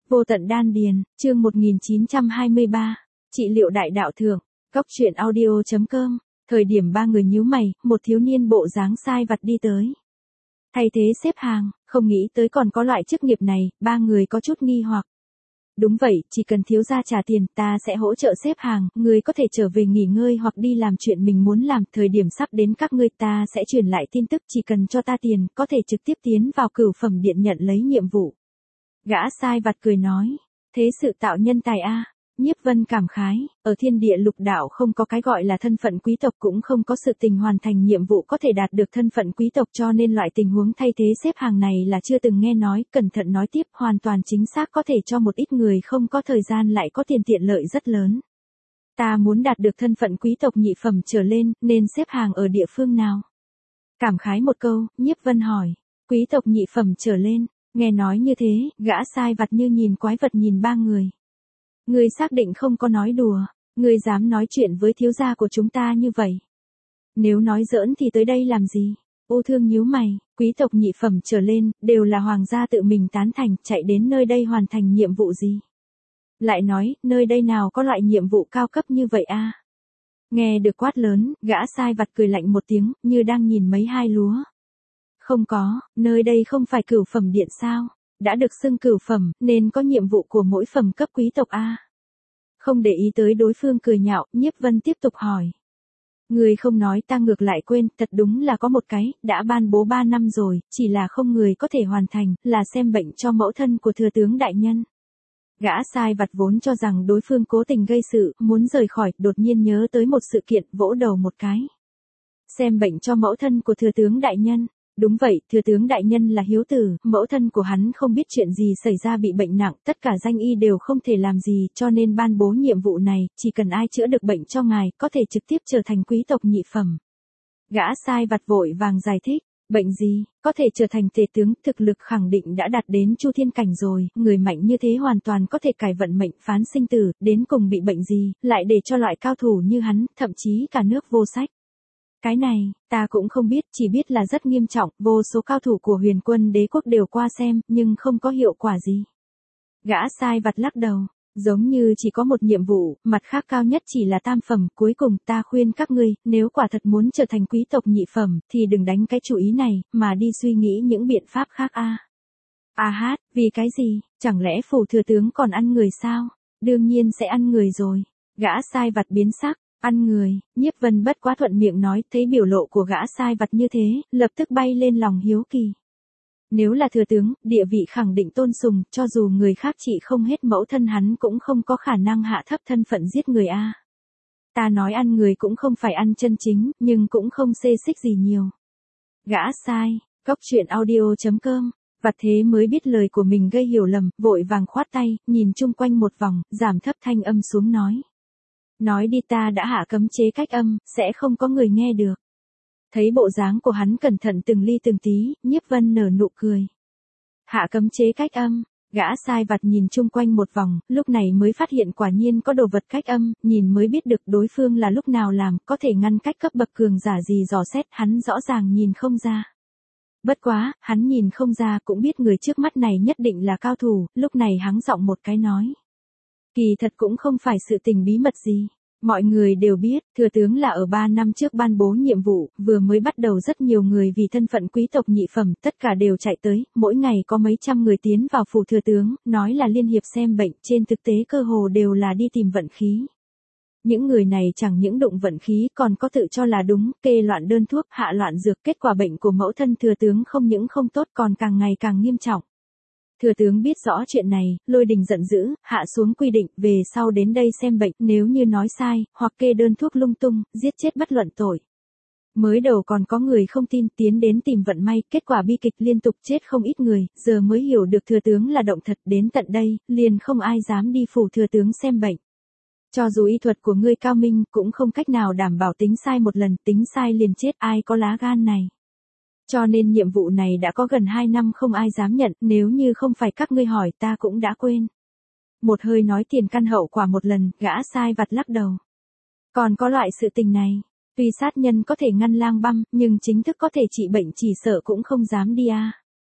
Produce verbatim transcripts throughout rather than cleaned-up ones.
Vô tận đan điền, chương một nghìn chín trăm hai mươi ba, trị liệu đại đạo thượng, góc truyện audio.com, thời điểm ba người nhíu mày, một thiếu niên bộ dáng sai vặt đi tới. Thay thế xếp hàng, không nghĩ tới còn có loại chức nghiệp này, ba người có chút nghi hoặc. Đúng vậy, chỉ cần thiếu gia trả tiền, ta sẽ hỗ trợ xếp hàng, người có thể trở về nghỉ ngơi hoặc đi làm chuyện mình muốn làm, thời điểm sắp đến các ngươi ta sẽ truyền lại tin tức, chỉ cần cho ta tiền, có thể trực tiếp tiến vào cửu phẩm điện nhận lấy nhiệm vụ. Gã sai vặt cười nói, thế sự tạo nhân tài a. Nhiếp Vân cảm khái, ở thiên địa lục đạo không có cái gọi là thân phận quý tộc, cũng không có sự tình hoàn thành nhiệm vụ có thể đạt được thân phận quý tộc, cho nên loại tình huống thay thế xếp hàng này là chưa từng nghe nói. Cẩn thận nói tiếp, hoàn toàn chính xác có thể cho một ít người không có thời gian lại có tiền tiện lợi rất lớn. Ta muốn đạt được thân phận quý tộc nhị phẩm trở lên, nên xếp hàng ở địa phương nào? Cảm khái một câu, Nhiếp Vân hỏi, quý tộc nhị phẩm trở lên. Nghe nói như thế, gã sai vặt như nhìn quái vật nhìn ba người. Ngươi xác định không có nói đùa, ngươi dám nói chuyện với thiếu gia của chúng ta như vậy. Nếu nói giỡn thì tới đây làm gì? Ô Thương nhíu mày, quý tộc nhị phẩm trở lên, đều là hoàng gia tự mình tán thành, chạy đến nơi đây hoàn thành nhiệm vụ gì? Lại nói, nơi đây nào có loại nhiệm vụ cao cấp như vậy a? Nghe được quát lớn, gã sai vặt cười lạnh một tiếng, như đang nhìn mấy hai lúa. Không có, nơi đây không phải cửu phẩm điện sao? Đã được xưng cửu phẩm, nên có nhiệm vụ của mỗi phẩm cấp quý tộc a. Không để ý tới đối phương cười nhạo, Nhiếp Vân tiếp tục hỏi. Người không nói ta ngược lại quên, thật đúng là có một cái, đã ban bố ba năm rồi, chỉ là không người có thể hoàn thành, là xem bệnh cho mẫu thân của thừa tướng đại nhân. Gã sai vặt vốn cho rằng đối phương cố tình gây sự, muốn rời khỏi, đột nhiên nhớ tới một sự kiện, vỗ đầu một cái. Xem bệnh cho mẫu thân của thừa tướng đại nhân. Đúng vậy, thừa tướng đại nhân là hiếu tử, mẫu thân của hắn không biết chuyện gì xảy ra bị bệnh nặng, tất cả danh y đều không thể làm gì, cho nên ban bố nhiệm vụ này, chỉ cần ai chữa được bệnh cho ngài, có thể trực tiếp trở thành quý tộc nhị phẩm. Gã sai vặt vội vàng giải thích, bệnh gì, có thể trở thành tể tướng, thực lực khẳng định đã đạt đến chu thiên cảnh rồi, người mạnh như thế hoàn toàn có thể cải vận mệnh phán sinh tử, đến cùng bị bệnh gì, lại để cho loại cao thủ như hắn, thậm chí cả nước vô sách. Cái này, ta cũng không biết, chỉ biết là rất nghiêm trọng, vô số cao thủ của huyền quân đế quốc đều qua xem, nhưng không có hiệu quả gì. Gã sai vặt lắc đầu, giống như chỉ có một nhiệm vụ, mặt khác cao nhất chỉ là tam phẩm, cuối cùng ta khuyên các ngươi, nếu quả thật muốn trở thành quý tộc nhị phẩm, thì đừng đánh cái chủ ý này, mà đi suy nghĩ những biện pháp khác a. À. A hát, vì cái gì, chẳng lẽ phủ thừa tướng còn ăn người sao? Đương nhiên sẽ ăn người rồi. Gã sai vặt biến sắc. Ăn người, Nhiếp Vân bất quá thuận miệng nói, thấy biểu lộ của gã sai vặt như thế, lập tức bay lên lòng hiếu kỳ. Nếu là thừa tướng, địa vị khẳng định tôn sùng, cho dù người khác trị không hết mẫu thân hắn cũng không có khả năng hạ thấp thân phận giết người a. Ta nói ăn người cũng không phải ăn chân chính, nhưng cũng không xê xích gì nhiều. Gã sai, góc truyện audio.com, vặt thế mới biết lời của mình gây hiểu lầm, vội vàng khoát tay, nhìn chung quanh một vòng, giảm thấp thanh âm xuống nói. Nói đi, ta đã hạ cấm chế cách âm, sẽ không có người nghe được. Thấy bộ dáng của hắn cẩn thận từng ly từng tí, Nhiếp Vân nở nụ cười. Hạ cấm chế cách âm, gã sai vặt nhìn chung quanh một vòng, lúc này mới phát hiện quả nhiên có đồ vật cách âm, nhìn mới biết được đối phương là lúc nào làm, có thể ngăn cách cấp bậc cường giả gì dò xét, hắn rõ ràng nhìn không ra. Bất quá, hắn nhìn không ra cũng biết người trước mắt này nhất định là cao thủ, lúc này hắng giọng một cái nói. Kỳ thật cũng không phải sự tình bí mật gì. Mọi người đều biết, thừa tướng là ở ba năm trước ban bố nhiệm vụ, vừa mới bắt đầu rất nhiều người vì thân phận quý tộc nhị phẩm, tất cả đều chạy tới, mỗi ngày có mấy trăm người tiến vào phủ thừa tướng, nói là liên hiệp xem bệnh, trên thực tế cơ hồ đều là đi tìm vận khí. Những người này chẳng những đụng vận khí còn có tự cho là đúng, kê loạn đơn thuốc, hạ loạn dược, kết quả bệnh của mẫu thân thừa tướng không những không tốt còn càng ngày càng nghiêm trọng. Thừa tướng biết rõ chuyện này, Lôi Đình giận dữ, hạ xuống quy định, về sau đến đây xem bệnh, nếu như nói sai, hoặc kê đơn thuốc lung tung, giết chết bất luận tội. Mới đầu còn có người không tin, tiến đến tìm vận may, kết quả bi kịch liên tục chết không ít người, giờ mới hiểu được thừa tướng là động thật, đến tận đây, liền không ai dám đi phủ thừa tướng xem bệnh. Cho dù y thuật của ngươi cao minh, cũng không cách nào đảm bảo tính sai một lần, tính sai liền chết, ai có lá gan này. Cho nên nhiệm vụ này đã có gần hai năm không ai dám nhận, nếu như không phải các ngươi hỏi ta cũng đã quên. Một hơi nói tiền căn hậu quả một lần, gã sai vặt lắc đầu. Còn có loại sự tình này, tuy sát nhân có thể ngăn lang băm, nhưng chính thức có thể trị bệnh chỉ sợ cũng không dám đi a.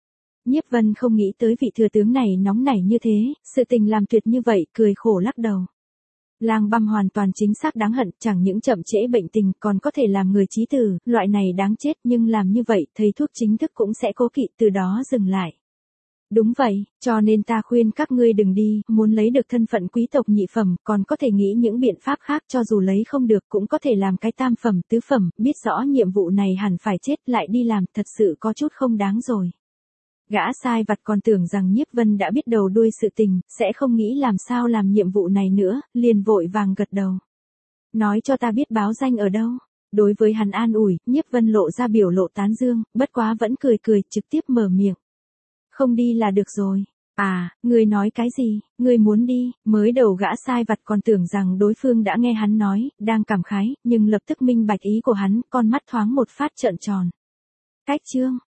Nhiếp Vân không nghĩ tới vị thừa tướng này nóng nảy như thế, sự tình làm tuyệt như vậy, cười khổ lắc đầu. Lang Băm hoàn toàn chính xác đáng hận, chẳng những chậm trễ bệnh tình còn có thể làm người chí tử, loại này đáng chết, nhưng làm như vậy, thầy thuốc chính thức cũng sẽ cố kỵ, từ đó dừng lại. Đúng vậy, cho nên ta khuyên các ngươi đừng đi, muốn lấy được thân phận quý tộc nhị phẩm, còn có thể nghĩ những biện pháp khác, cho dù lấy không được cũng có thể làm cái tam phẩm, tứ phẩm, biết rõ nhiệm vụ này hẳn phải chết, lại đi làm, thật sự có chút không đáng rồi. Gã sai vặt còn tưởng rằng Nhiếp Vân đã biết đầu đuôi sự tình, sẽ không nghĩ làm sao làm nhiệm vụ này nữa, liền vội vàng gật đầu. Nói cho ta biết báo danh ở đâu. Đối với hắn an ủi, Nhiếp Vân lộ ra biểu lộ tán dương, bất quá vẫn cười cười, trực tiếp mở miệng. Không đi là được rồi. À, ngươi nói cái gì, ngươi muốn đi, mới đầu gã sai vặt còn tưởng rằng đối phương đã nghe hắn nói, đang cảm khái, nhưng lập tức minh bạch ý của hắn, con mắt thoáng một phát trợn tròn. Cách chương.